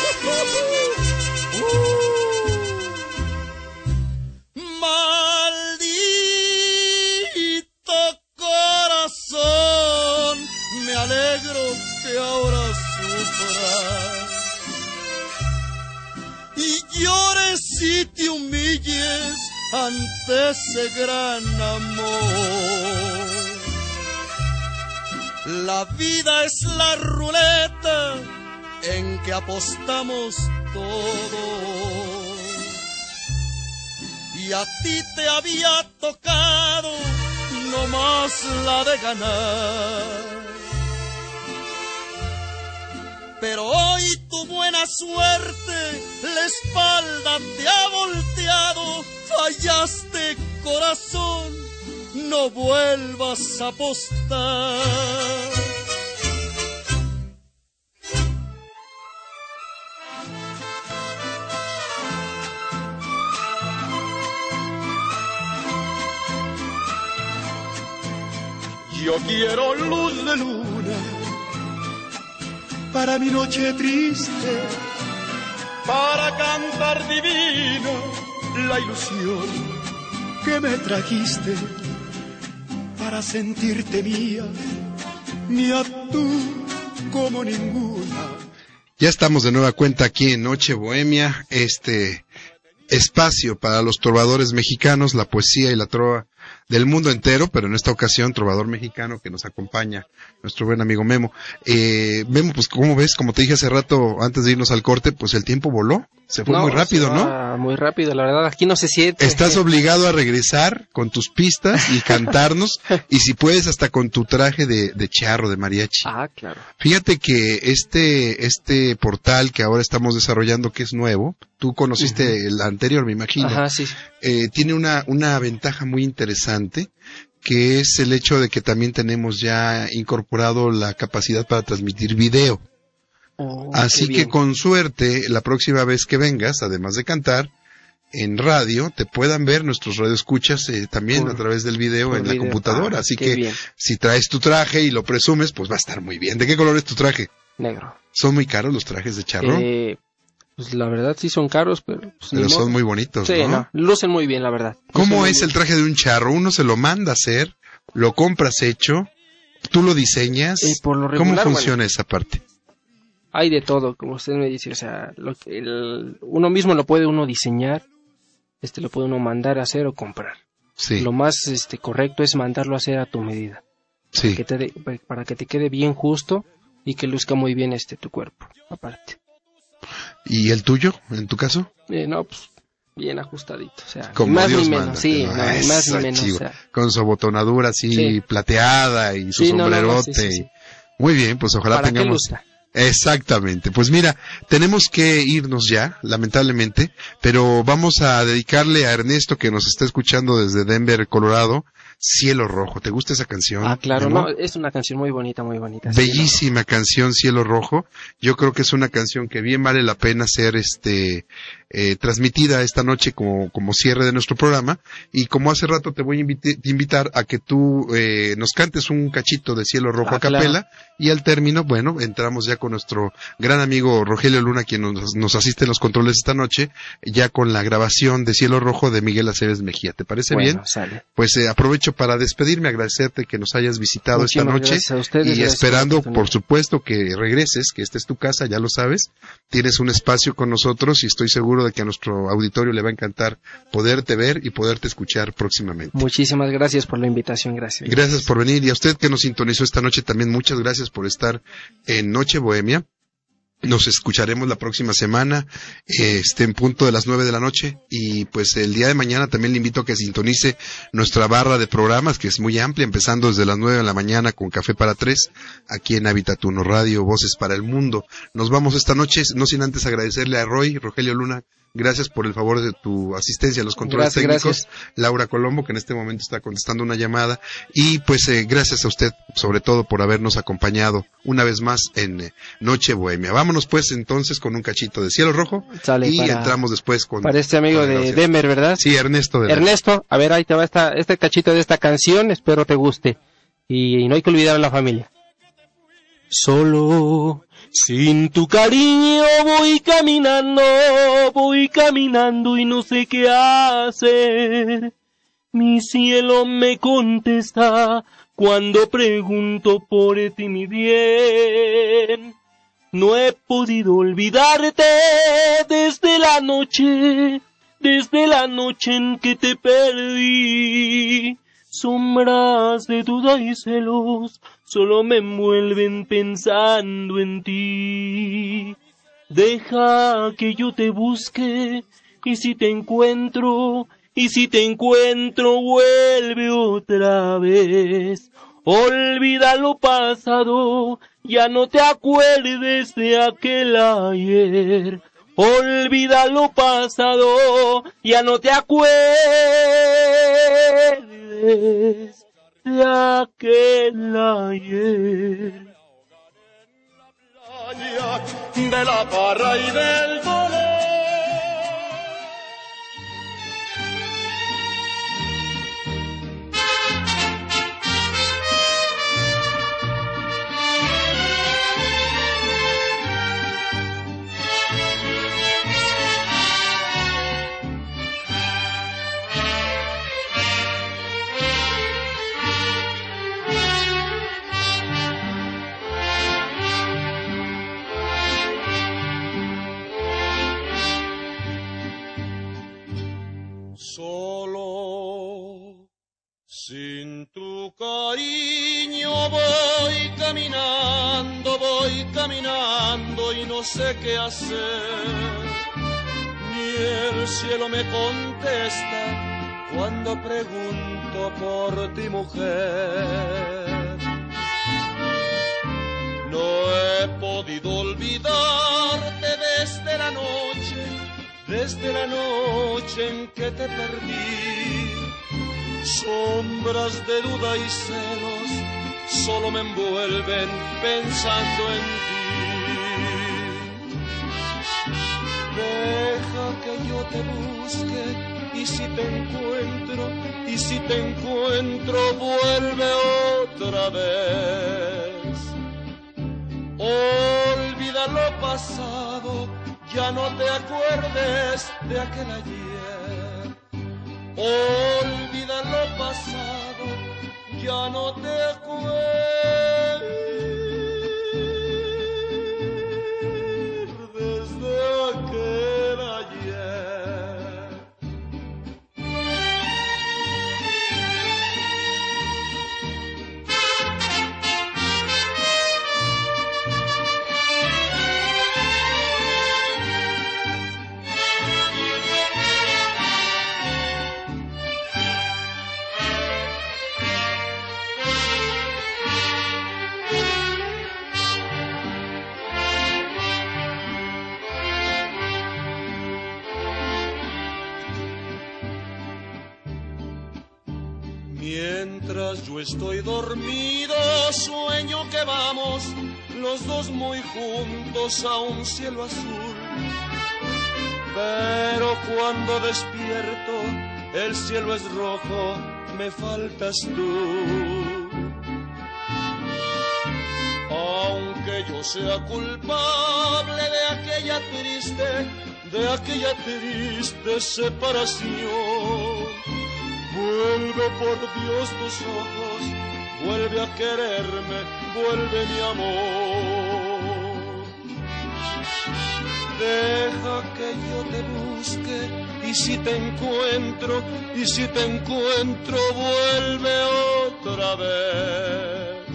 Maldito corazón, me alegro que ahora sufras y llores y te humilles ante ese gran amor. La vida es la ruleta en que apostamos todos y a ti te había tocado no más la de ganar. Pero hoy tu buena suerte la espalda te ha volteado. Fallaste, corazón, no vuelvas a apostar. Yo quiero luz de luna para mi noche triste, para cantar divino la ilusión que me trajiste, para sentirte mía tú como ninguna. Ya estamos de nueva cuenta aquí en Noche Bohemia, este espacio para los trovadores mexicanos, la poesía y la trova del mundo entero, pero en esta ocasión trovador mexicano que nos acompaña, nuestro buen amigo Memo. Memo, pues ¿cómo ves? Como te dije hace rato, antes de irnos al corte, pues el tiempo voló, se fue muy rápido, ¿no? Muy rápido, la verdad, aquí no se siente. Estás obligado a regresar con tus pistas y cantarnos, y si puedes hasta con tu traje de charro, de mariachi. Ah, claro. Fíjate que este portal que ahora estamos desarrollando, que es nuevo, tú conociste el anterior, me imagino. Ajá, sí. Tiene una ventaja muy interesante, que es el hecho de que también tenemos ya incorporado la capacidad para transmitir video. Así que con suerte, la próxima vez que vengas, además de cantar, en radio, te puedan ver nuestros radioescuchas también a través del video en la computadora. Así que bien. Si traes tu traje y lo presumes, pues va a estar muy bien. ¿De qué color es tu traje? Negro. ¿Son muy caros los trajes de charro? Pues la verdad sí son caros, pero... Pues, pero son muy bonitos, sí, ¿no? Lucen muy bien, la verdad. ¿Cómo es el traje de un charro? Uno se lo manda a hacer, lo compras hecho, tú lo diseñas. Por lo regular, ¿cómo funciona esa parte? Hay de todo, como usted me dice, o sea, uno mismo lo puede uno diseñar, lo puede uno mandar a hacer o comprar. Sí. Lo más correcto es mandarlo a hacer a tu medida. Sí. Para que te quede bien justo y que luzca muy bien tu cuerpo, aparte. ¿Y el tuyo, en tu caso? No, pues bien ajustadito, o sea, como ni más Dios ni menos, manda, sí, no, no, ni más ni menos, o sea, con su abotonadura así plateada y su sombrerote. Sí. Muy bien, pues ojalá para tengamos. Que luzca. Exactamente. Pues mira, tenemos que irnos ya, lamentablemente, pero vamos a dedicarle a Ernesto, que nos está escuchando desde Denver, Colorado, Cielo Rojo. ¿Te gusta esa canción? Ah, claro, no, es una canción muy bonita, muy bonita. Bellísima canción, Cielo Rojo. Yo creo que es una canción que bien vale la pena ser transmitida esta noche como cierre de nuestro programa. Y como hace rato te voy a invitar a que tú nos cantes un cachito de Cielo Rojo a capela. Claro. Y al término, bueno, entramos ya con nuestro gran amigo Rogelio Luna, quien nos asiste en los controles esta noche, ya con la grabación de Cielo Rojo de Miguel Aceves Mejía. ¿Te parece bien? Sale. Pues aprovecho para despedirme, agradecerte que nos hayas visitado esta noche y esperando, por supuesto, que regreses, que esta es tu casa, ya lo sabes. Tienes un espacio con nosotros y estoy seguro de que a nuestro auditorio le va a encantar poderte ver y poderte escuchar próximamente. Muchísimas gracias por la invitación, gracias. Gracias por venir, y a usted que nos sintonizó esta noche también muchas gracias por estar en Noche Bohemia. Nos escucharemos la próxima semana, en punto de las 9 de la noche, y pues el día de mañana también le invito a que sintonice nuestra barra de programas, que es muy amplia, empezando desde las 9 de la mañana con Café para 3, aquí en Hábitat 1 Radio, Voces para el Mundo. Nos vamos esta noche, no sin antes agradecerle a Rogelio Luna, gracias por el favor de tu asistencia a los controles técnicos. Gracias. Laura Colombo, que en este momento está contestando una llamada. Y pues gracias a usted, sobre todo, por habernos acompañado una vez más en Noche Bohemia. Vámonos pues entonces con un cachito de Cielo Rojo. Sale, y entramos después con... Para este amigo de Denver, ¿verdad? Sí, Ernesto. Ernesto, a ver, ahí te va este cachito de esta canción, espero te guste. Y no hay que olvidar a la familia. Solo... sin tu cariño voy caminando y no sé qué hacer. Mi cielo me contesta cuando pregunto por ti, mi bien. No he podido olvidarte desde la noche en que te perdí. Sombras de duda y celos solo me envuelven pensando en ti. Deja que yo te busque, y si te encuentro, vuelve otra vez. Olvida lo pasado, ya no te acuerdes de aquel ayer. Olvida lo pasado, ya no te acuerdes de aquel ayer. De la barra y del dolor. Sin tu cariño voy caminando y no sé qué hacer. Ni el cielo me contesta cuando pregunto por ti, mujer. No he podido olvidarte desde la noche en que te perdí. Sombras de duda y celos solo me envuelven pensando en ti. Deja que yo te busque y si te encuentro vuelve otra vez. Olvida lo pasado, ya no te acuerdes de aquel ayer. Olvida lo pasado, ya no te acuerdes de aquel ayer. Mientras yo estoy dormido, sueño que vamos los dos muy juntos a un cielo azul. Pero cuando despierto, el cielo es rojo, me faltas tú. Aunque yo sea culpable de aquella triste separación, vuelve por Dios tus ojos, vuelve a quererme, vuelve mi amor. Deja que yo te busque y si te encuentro vuelve otra vez.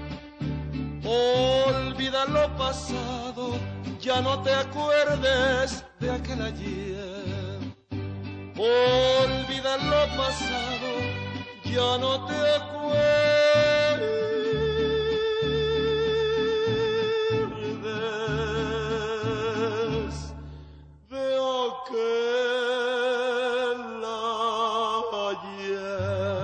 Olvida lo pasado, ya no te acuerdes de aquel ayer. Olvida lo pasado, ya no te acuerdes de aquel ayer.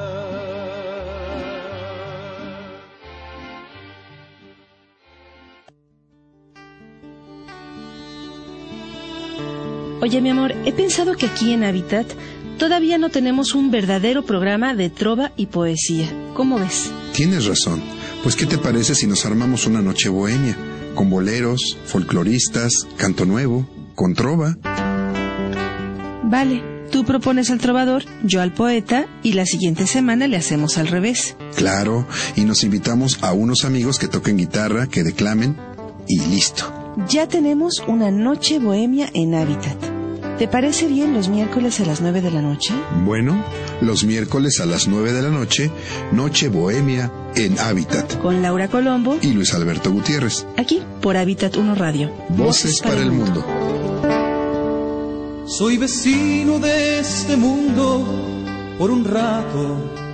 Oye, mi amor, he pensado que aquí en Hábitat todavía no tenemos un verdadero programa de trova y poesía. ¿Cómo ves? Tienes razón. Pues, ¿qué te parece si nos armamos una noche bohemia? Con boleros, folcloristas, canto nuevo, con trova. Vale, tú propones al trovador, yo al poeta, y la siguiente semana le hacemos al revés. Claro, y nos invitamos a unos amigos que toquen guitarra, que declamen, y listo. Ya tenemos una noche bohemia en Hábitat. ¿Te parece bien los miércoles a las 9 de la noche? Bueno, los miércoles a las 9 de la noche, Noche Bohemia en Hábitat. Con Laura Colombo y Luis Alberto Gutiérrez. Aquí, por Hábitat 1 Radio. Voces para el mundo. Soy vecino de este mundo por un rato.